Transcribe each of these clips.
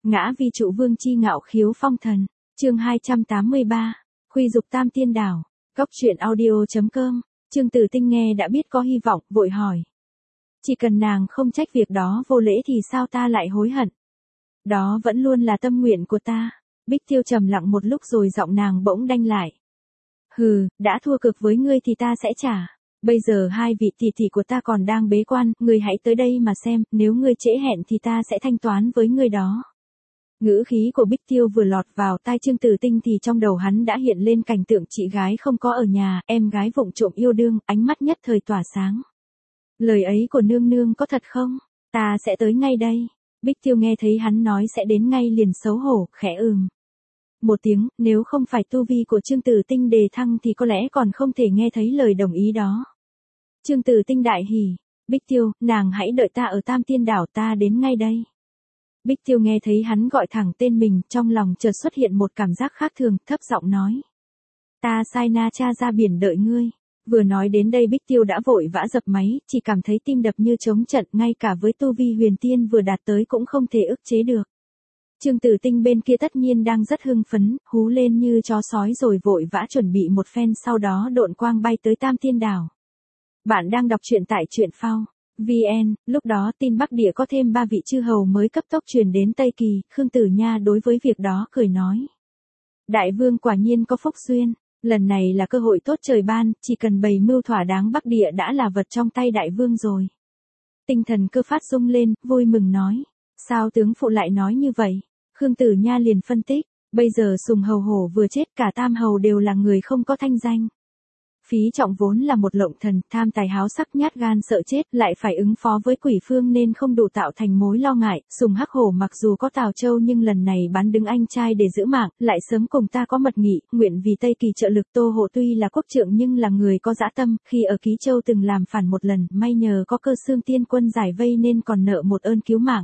Ngã vi trụ vương chi ngạo khiếu phong thần. Chương 283. Khuy dục tam tiên đảo. Góc truyện audio.com. Trương Tử Tinh nghe đã biết có hy vọng, vội hỏi. Chỉ cần nàng không trách việc đó vô lễ thì sao ta lại hối hận? Đó vẫn luôn là tâm nguyện của ta. Bích Tiêu trầm lặng một lúc rồi giọng nàng bỗng đanh lại. Hừ, đã thua cực với ngươi thì ta sẽ trả. Bây giờ hai vị tỷ tỷ của ta còn đang bế quan, ngươi hãy tới đây mà xem, nếu ngươi trễ hẹn thì ta sẽ thanh toán với ngươi đó. Ngữ khí của Bích Tiêu vừa lọt vào tai Trương Tử Tinh thì trong đầu hắn đã hiện lên cảnh tượng chị gái không có ở nhà, em gái vụng trộm yêu đương, ánh mắt nhất thời tỏa sáng. Lời ấy của nương nương có thật không? Ta sẽ tới ngay đây. Bích Tiêu nghe thấy hắn nói sẽ đến ngay liền xấu hổ, khẽ một tiếng, nếu không phải tu vi của Trương Tử Tinh đề thăng thì có lẽ còn không thể nghe thấy lời đồng ý đó. Trương Tử Tinh đại hỉ, Bích Tiêu, nàng hãy đợi ta ở Tam Tiên Đảo, ta đến ngay đây. Bích Tiêu nghe thấy hắn gọi thẳng tên mình, trong lòng chợt xuất hiện một cảm giác khác thường, thấp giọng nói. Ta sai Na Cha ra biển đợi ngươi. Vừa nói đến đây Bích Tiêu đã vội vã dập máy, chỉ cảm thấy tim đập như trống trận, ngay cả với tu vi huyền tiên vừa đạt tới cũng không thể ức chế được. Trương Tử Tinh bên kia tất nhiên đang rất hưng phấn, hú lên như chó sói rồi vội vã chuẩn bị một phen, sau đó độn quang bay tới Tam Tiên Đảo. Bạn đang đọc truyện tại truyện phao VN, lúc đó tin Bắc Địa có thêm 3 vị chư hầu mới cấp tốc truyền đến Tây Kỳ, Khương Tử Nha đối với việc đó cười nói. Đại vương quả nhiên có phúc duyên, lần này là cơ hội tốt trời ban, chỉ cần bày mưu thỏa đáng Bắc Địa đã là vật trong tay đại vương rồi. Tinh thần Cơ Phát rung lên, vui mừng nói. Sao tướng phụ lại nói như vậy? Khương Tử Nha liền phân tích, bây giờ Sùng Hầu Hổ vừa chết, cả Tam Hầu đều là người không có thanh danh. Phí Trọng vốn là một lộng thần, tham tài háo sắc, nhát gan sợ chết, lại phải ứng phó với Quỷ Phương nên không đủ tạo thành mối lo ngại. Sùng Hắc Hổ mặc dù có Tào Châu nhưng lần này bán đứng anh trai để giữ mạng, lại sớm cùng ta có mật nghị, nguyện vì Tây Kỳ trợ lực. Tô Hộ tuy là quốc trượng nhưng là người có dã tâm, khi ở Ký Châu từng làm phản một lần, may nhờ có Cơ Xương Tiên Quân giải vây nên còn nợ một ơn cứu mạng.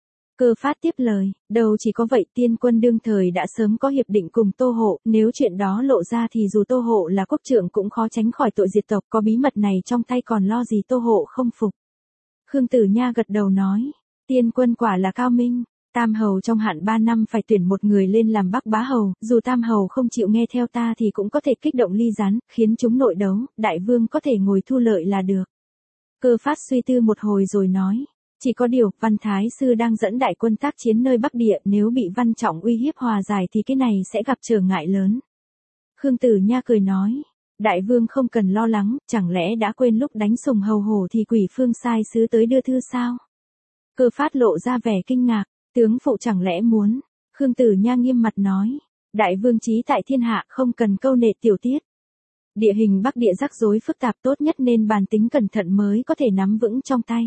Cơ Phát tiếp lời, đâu chỉ có vậy, Tiên Quân đương thời đã sớm có hiệp định cùng Tô Hộ, nếu chuyện đó lộ ra thì dù Tô Hộ là quốc trưởng cũng khó tránh khỏi tội diệt tộc, có bí mật này trong tay còn lo gì Tô Hộ không phục. Khương Tử Nha gật đầu nói, Tiên Quân quả là cao minh, Tam Hầu trong hạn 3 năm phải tuyển một người lên làm Bắc Bá Hầu, dù Tam Hầu không chịu nghe theo ta thì cũng có thể kích động ly gián, khiến chúng nội đấu, đại vương có thể ngồi thu lợi là được. Cơ Phát suy tư một hồi rồi nói. Chỉ có điều, Văn Thái Sư đang dẫn đại quân tác chiến nơi Bắc Địa, nếu bị Văn Trọng uy hiếp hòa giải thì cái này sẽ gặp trở ngại lớn. Khương Tử Nha cười nói, đại vương không cần lo lắng, chẳng lẽ đã quên lúc đánh Sùng Hầu Hổ thì Quỷ Phương sai sứ tới đưa thư sao? Cơ Phát lộ ra vẻ kinh ngạc, tướng phụ chẳng lẽ muốn? Khương Tử Nha nghiêm mặt nói, đại vương trí tại thiên hạ không cần câu nệ tiểu tiết. Địa hình Bắc Địa rắc rối phức tạp, tốt nhất nên bàn tính cẩn thận mới có thể nắm vững trong tay.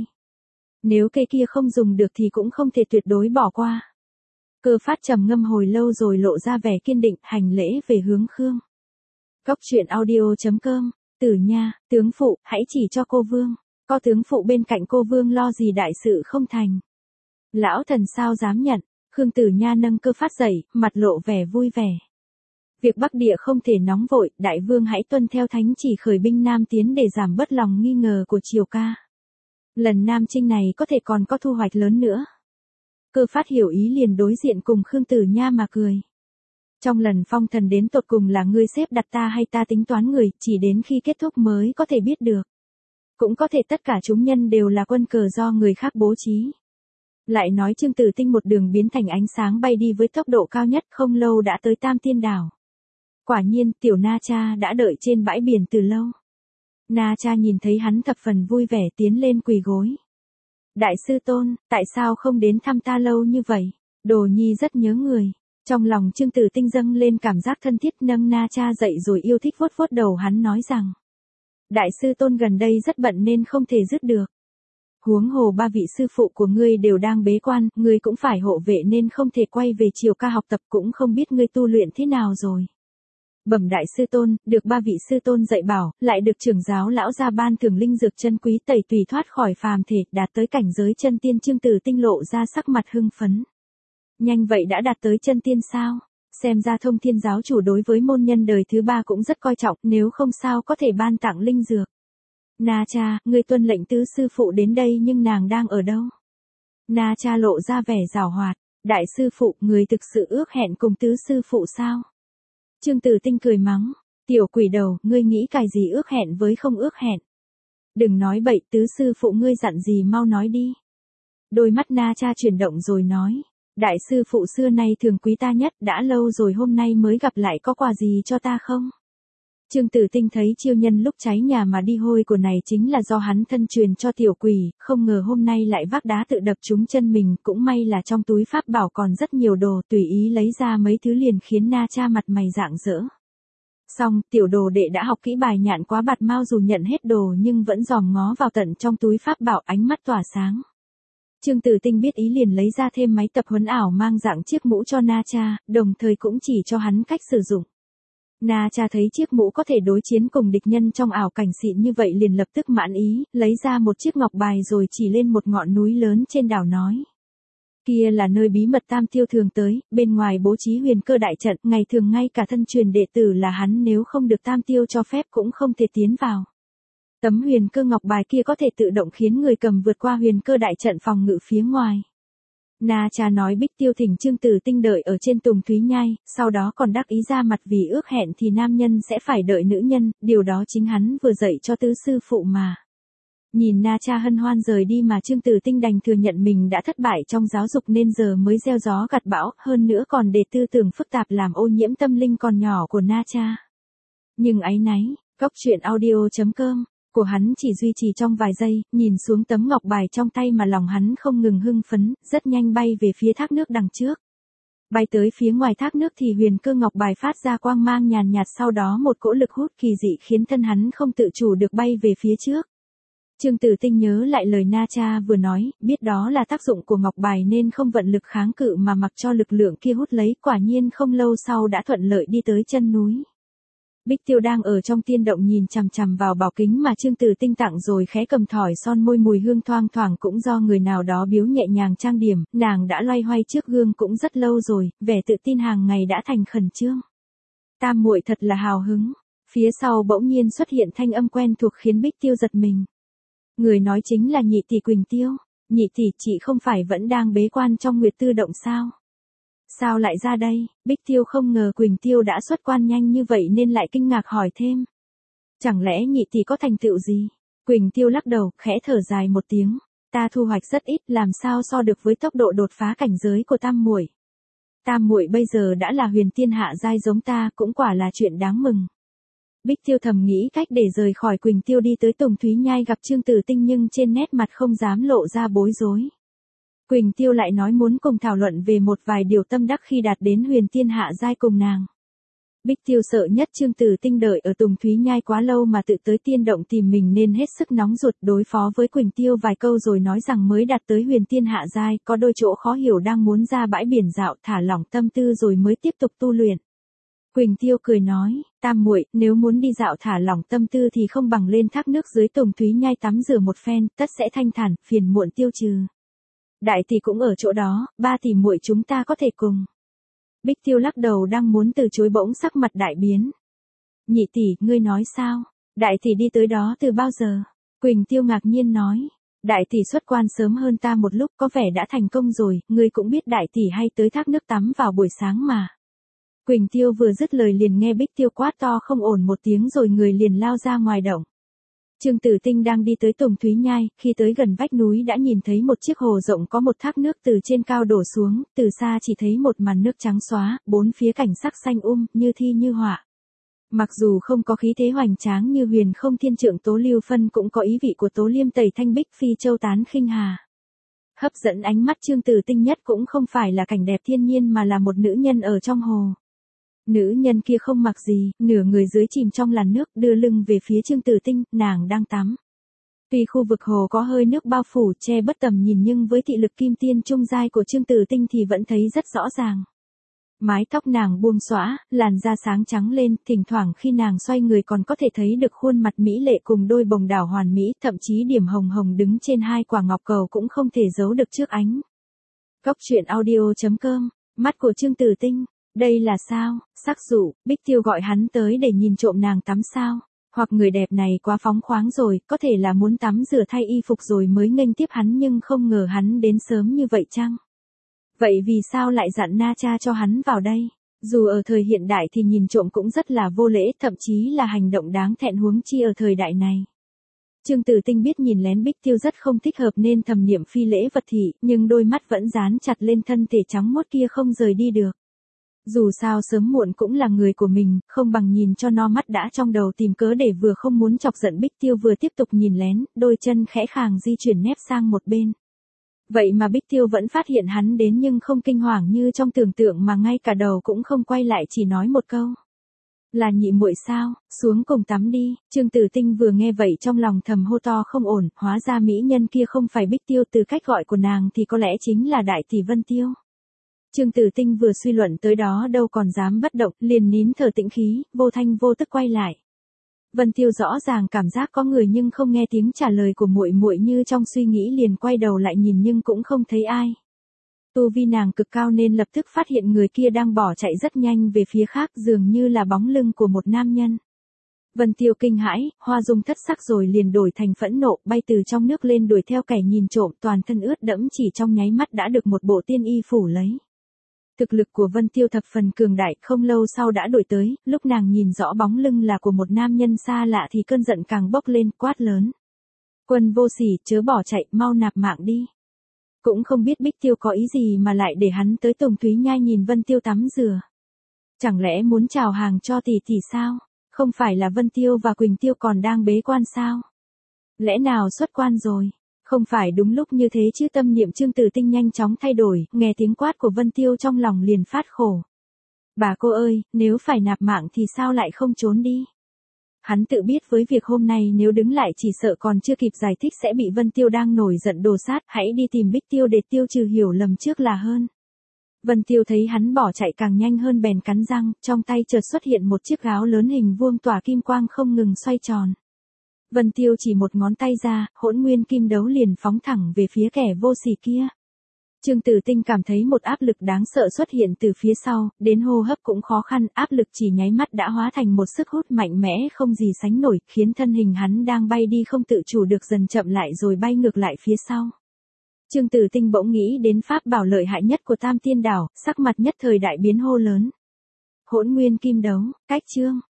Nếu cây kia không dùng được thì cũng không thể tuyệt đối bỏ qua. Cơ Phát trầm ngâm hồi lâu rồi lộ ra vẻ kiên định, hành lễ về hướng Khương. Góc truyện audio.com. Tử Nha, tướng phụ, hãy chỉ cho cô vương. Có tướng phụ bên cạnh cô vương lo gì đại sự không thành. Lão thần sao dám nhận. Khương Tử Nha nâng Cơ Phát dậy, mặt lộ vẻ vui vẻ. Việc Bắc Địa không thể nóng vội, đại vương hãy tuân theo thánh chỉ khởi binh Nam tiến để giảm bớt lòng nghi ngờ của triều ca. Lần Nam chinh này có thể còn có thu hoạch lớn nữa. Cơ Phát hiểu ý liền đối diện cùng Khương Tử Nha mà cười. Trong lần phong thần đến tột cùng là ngươi xếp đặt ta hay ta tính toán người, chỉ đến khi kết thúc mới có thể biết được. Cũng có thể tất cả chúng nhân đều là quân cờ do người khác bố trí. Lại nói Trương Tử Tinh một đường biến thành ánh sáng bay đi với tốc độ cao nhất, không lâu đã tới Tam Tiên Đảo. Quả nhiên, tiểu Na Cha đã đợi trên bãi biển từ lâu. Na Cha nhìn thấy hắn thập phần vui vẻ tiến lên quỳ gối. Đại sư tôn, tại sao không đến thăm ta lâu như vậy? Đồ nhi rất nhớ người. Trong lòng Trương Tử Tinh dâng lên cảm giác thân thiết, nâng Na Cha dậy rồi yêu thích vuốt vuốt đầu hắn nói rằng. Đại sư tôn gần đây rất bận nên không thể dứt được. Huống hồ 3 vị sư phụ của ngươi đều đang bế quan, ngươi cũng phải hộ vệ nên không thể quay về triều ca học tập, cũng không biết ngươi tu luyện thế nào rồi. Bẩm đại sư tôn, được 3 vị sư tôn dạy bảo, lại được trưởng giáo lão gia ban thưởng linh dược chân quý tẩy tùy thoát khỏi phàm thể, đạt tới cảnh giới chân tiên. Trương Tử Tinh lộ ra sắc mặt hưng phấn. Nhanh vậy đã đạt tới chân tiên sao? Xem ra Thông Thiên giáo chủ đối với môn nhân đời thứ 3 cũng rất coi trọng, nếu không sao có thể ban tặng linh dược. Na Cha, ngươi tuân lệnh tứ sư phụ đến đây nhưng nàng đang ở đâu? Na Cha lộ ra vẻ giảo hoạt. Đại sư phụ, người thực sự ước hẹn cùng tứ sư phụ sao? Trương Tử Tinh cười mắng. Tiểu quỷ đầu, ngươi nghĩ cái gì ước hẹn với không ước hẹn? Đừng nói bậy, tứ sư phụ ngươi dặn gì mau nói đi. Đôi mắt Na Cha chuyển động rồi nói. Đại sư phụ xưa nay thường quý ta nhất, đã lâu rồi hôm nay mới gặp lại, có quà gì cho ta không? Trương Tử Tinh thấy chiêu nhân lúc cháy nhà mà đi hôi của này chính là do hắn thân truyền cho tiểu quỷ, không ngờ hôm nay lại vác đá tự đập trúng chân mình, cũng may là trong túi pháp bảo còn rất nhiều đồ, tùy ý lấy ra mấy thứ liền khiến Na Cha mặt mày rạng rỡ. Xong, tiểu đồ đệ đã học kỹ bài nhạn quá bạt mau, dù nhận hết đồ nhưng vẫn dòm ngó vào tận trong túi pháp bảo, ánh mắt tỏa sáng. Trương Tử Tinh biết ý liền lấy ra thêm máy tập huấn ảo mang dạng chiếc mũ cho Na Cha, đồng thời cũng chỉ cho hắn cách sử dụng. Na Cha thấy chiếc mũ có thể đối chiến cùng địch nhân trong ảo cảnh xịn như vậy liền lập tức mãn ý, lấy ra một chiếc ngọc bài rồi chỉ lên một ngọn núi lớn trên đảo nói. Kia là nơi bí mật Tam Tiêu thường tới, bên ngoài bố trí huyền cơ đại trận, ngày thường ngay cả thân truyền đệ tử là hắn nếu không được Tam Tiêu cho phép cũng không thể tiến vào. Tấm huyền cơ ngọc bài kia có thể tự động khiến người cầm vượt qua huyền cơ đại trận phòng ngự phía ngoài. Na Cha nói Bích Tiêu thỉnh Trương Tử Tinh đợi ở trên Tùng Thúy Nhai, sau đó còn đắc ý ra mặt vì ước hẹn thì nam nhân sẽ phải đợi nữ nhân, điều đó chính hắn vừa dạy cho tứ sư phụ mà. Nhìn Na Cha hân hoan rời đi mà Trương Tử Tinh đành thừa nhận mình đã thất bại trong giáo dục nên giờ mới gieo gió gặt bão, hơn nữa còn để tư tưởng phức tạp làm ô nhiễm tâm linh còn nhỏ của Na Cha. Nhưng áy náy, Goctruyện.audio.com của hắn chỉ duy trì trong vài giây, nhìn xuống tấm ngọc bài trong tay mà lòng hắn không ngừng hưng phấn, rất nhanh bay về phía thác nước đằng trước. Bay tới phía ngoài thác nước thì huyền cơ ngọc bài phát ra quang mang nhàn nhạt, sau đó một cỗ lực hút kỳ dị khiến thân hắn không tự chủ được bay về phía trước. Trương Tử Tinh nhớ lại lời Na Cha vừa nói, biết đó là tác dụng của ngọc bài nên không vận lực kháng cự mà mặc cho lực lượng kia hút lấy, quả nhiên không lâu sau đã thuận lợi đi tới chân núi. Bích Tiêu đang ở trong tiên động nhìn chằm chằm vào bảo kính mà Trương Tử Tinh tặng rồi khẽ cầm thỏi son môi, mùi hương thoang thoảng cũng do người nào đó biếu nhẹ nhàng trang điểm, nàng đã loay hoay trước gương cũng rất lâu rồi, vẻ tự tin hàng ngày đã thành khẩn trương. Tam muội thật là hào hứng. Phía sau bỗng nhiên xuất hiện thanh âm quen thuộc khiến Bích Tiêu giật mình. Người nói chính là nhị tỷ Quỳnh Tiêu. Nhị tỷ, chị không phải vẫn đang bế quan trong Nguyệt Tư động sao? Sao lại ra đây? Bích Tiêu không ngờ Quỳnh Tiêu đã xuất quan nhanh như vậy nên lại kinh ngạc hỏi thêm. Chẳng lẽ nhị tỷ có thành tựu gì? Quỳnh Tiêu lắc đầu, khẽ thở dài một tiếng. Ta thu hoạch rất ít, làm sao so được với tốc độ đột phá cảnh giới của Tam muội. Tam muội bây giờ đã là huyền tiên hạ giai giống ta, cũng quả là chuyện đáng mừng. Bích Tiêu thầm nghĩ cách để rời khỏi Quỳnh Tiêu đi tới Tùng Thúy Nhai gặp Trương Tử Tinh nhưng trên nét mặt không dám lộ ra bối rối. Quỳnh Tiêu lại nói muốn cùng thảo luận về một vài điều tâm đắc khi đạt đến huyền tiên hạ giai cùng nàng. Bích Tiêu sợ nhất Trương Tử Tinh đợi ở Tùng Thúy Nhai quá lâu mà tự tới tiên động tìm mình nên hết sức nóng ruột đối phó với Quỳnh Tiêu vài câu rồi nói rằng mới đạt tới huyền tiên hạ giai, có đôi chỗ khó hiểu đang muốn ra bãi biển dạo thả lỏng tâm tư rồi mới tiếp tục tu luyện. Quỳnh Tiêu cười nói, Tam muội, nếu muốn đi dạo thả lỏng tâm tư thì không bằng lên thác nước dưới Tùng Thúy Nhai tắm rửa một phen, tất sẽ thanh thản, phiền muộn tiêu trừ. Đại tỷ cũng ở chỗ đó, ba tỷ muội chúng ta có thể cùng. Bích Tiêu lắc đầu đang muốn từ chối bỗng sắc mặt đại biến. Nhị tỷ, ngươi nói sao? Đại tỷ đi tới đó từ bao giờ? Quỳnh Tiêu ngạc nhiên nói. Đại tỷ xuất quan sớm hơn ta một lúc, có vẻ đã thành công rồi, ngươi cũng biết đại tỷ hay tới thác nước tắm vào buổi sáng mà. Quỳnh Tiêu vừa dứt lời liền nghe Bích Tiêu quát to không ổn một tiếng rồi người liền lao ra ngoài động. Trương Tử Tinh đang đi tới Tùng Thúy Nhai, khi tới gần vách núi đã nhìn thấy một chiếc hồ rộng có một thác nước từ trên cao đổ xuống, từ xa chỉ thấy một màn nước trắng xóa, bốn phía cảnh sắc xanh như thi như họa. Mặc dù không có khí thế hoành tráng như Huyền Không Thiên Trượng Tố Lưu Phân cũng có ý vị của Tố Liêm Tẩy Thanh Bích Phi Châu Tán Khinh Hà. Hấp dẫn ánh mắt Trương Tử Tinh nhất cũng không phải là cảnh đẹp thiên nhiên mà là một nữ nhân ở trong hồ. Nữ nhân kia không mặc gì, nửa người dưới chìm trong làn nước, đưa lưng về phía Trương Tử Tinh, nàng đang tắm. Tuy khu vực hồ có hơi nước bao phủ che bất tầm nhìn nhưng với thị lực kim tiên trung giai của Trương Tử Tinh thì vẫn thấy rất rõ ràng. Mái tóc nàng buông xõa, làn da sáng trắng lên, thỉnh thoảng khi nàng xoay người còn có thể thấy được khuôn mặt mỹ lệ cùng đôi bồng đảo hoàn mỹ, thậm chí điểm hồng hồng đứng trên hai quả ngọc cầu cũng không thể giấu được trước ánh. Goctruyện.audio.com, mắt của Trương Tử Tinh. Đây là sao? Sắc dụ, Bích Tiêu gọi hắn tới để nhìn trộm nàng tắm sao? Hoặc người đẹp này quá phóng khoáng rồi, có thể là muốn tắm rửa thay y phục rồi mới nghênh tiếp hắn nhưng không ngờ hắn đến sớm như vậy chăng? Vậy vì sao lại dặn Na Cha cho hắn vào đây? Dù ở thời hiện đại thì nhìn trộm cũng rất là vô lễ, thậm chí là hành động đáng thẹn, huống chi ở thời đại này. Trương Tử Tinh biết nhìn lén Bích Tiêu rất không thích hợp nên thầm niệm phi lễ vật thị, nhưng đôi mắt vẫn dán chặt lên thân thể trắng muốt kia không rời đi được. Dù sao sớm muộn cũng là người của mình, không bằng nhìn cho no mắt đã, trong đầu tìm cớ để vừa không muốn chọc giận Bích Tiêu vừa tiếp tục nhìn lén, đôi chân khẽ khàng di chuyển nép sang một bên. Vậy mà Bích Tiêu vẫn phát hiện hắn đến nhưng không kinh hoàng như trong tưởng tượng mà ngay cả đầu cũng không quay lại, chỉ nói một câu. Là nhị muội sao, xuống cùng tắm đi. Trương Tử Tinh vừa nghe vậy trong lòng thầm hô to không ổn, hóa ra mỹ nhân kia không phải Bích Tiêu, từ cách gọi của nàng thì có lẽ chính là đại tỷ Vân Tiêu. Trương Tử Tinh vừa suy luận tới đó đâu còn dám bất động, liền nín thở tĩnh khí, vô thanh vô tức quay lại. Vân Tiêu rõ ràng cảm giác có người nhưng không nghe tiếng trả lời của muội muội, như trong suy nghĩ liền quay đầu lại nhìn nhưng cũng không thấy ai. Tu vi nàng cực cao nên lập tức phát hiện người kia đang bỏ chạy rất nhanh về phía khác, dường như là bóng lưng của một nam nhân. Vân Tiêu kinh hãi, hoa dung thất sắc rồi liền đổi thành phẫn nộ, bay từ trong nước lên đuổi theo kẻ nhìn trộm, toàn thân ướt đẫm chỉ trong nháy mắt đã được một bộ tiên y phủ lấy. Thực lực của Vân Tiêu thập phần cường đại, không lâu sau đã đuổi tới, lúc nàng nhìn rõ bóng lưng là của một nam nhân xa lạ thì cơn giận càng bốc lên, quát lớn. Quân vô sỉ, chớ bỏ chạy, mau nạp mạng đi. Cũng không biết Bích Tiêu có ý gì mà lại để hắn tới Tùng Thúy Nhai nhìn Vân Tiêu tắm rửa. Chẳng lẽ muốn chào hàng cho tỷ tỷ sao? Không phải là Vân Tiêu và Quỳnh Tiêu còn đang bế quan sao? Lẽ nào xuất quan rồi? Không phải đúng lúc như thế chứ. Tâm niệm Trương Tử Tinh nhanh chóng thay đổi, nghe tiếng quát của Vân Tiêu trong lòng liền phát khổ. Bà cô ơi, nếu phải nạp mạng thì sao lại không trốn đi? Hắn tự biết với việc hôm nay nếu đứng lại chỉ sợ còn chưa kịp giải thích sẽ bị Vân Tiêu đang nổi giận đồ sát, hãy đi tìm Bích Tiêu để tiêu trừ hiểu lầm trước là hơn. Vân Tiêu thấy hắn bỏ chạy càng nhanh hơn bèn cắn răng, trong tay chợt xuất hiện một chiếc gáo lớn hình vuông tỏa kim quang không ngừng xoay tròn. Vân Tiêu chỉ một ngón tay ra, hỗn nguyên kim đấu liền phóng thẳng về phía kẻ vô sỉ kia. Trương Tử Tinh cảm thấy một áp lực đáng sợ xuất hiện từ phía sau, đến hô hấp cũng khó khăn, áp lực chỉ nháy mắt đã hóa thành một sức hút mạnh mẽ không gì sánh nổi, khiến thân hình hắn đang bay đi không tự chủ được dần chậm lại rồi bay ngược lại phía sau. Trương Tử Tinh bỗng nghĩ đến pháp bảo lợi hại nhất của Tam Tiên Đảo, sắc mặt nhất thời đại biến, hô lớn. Hỗn nguyên kim đấu, cách chương.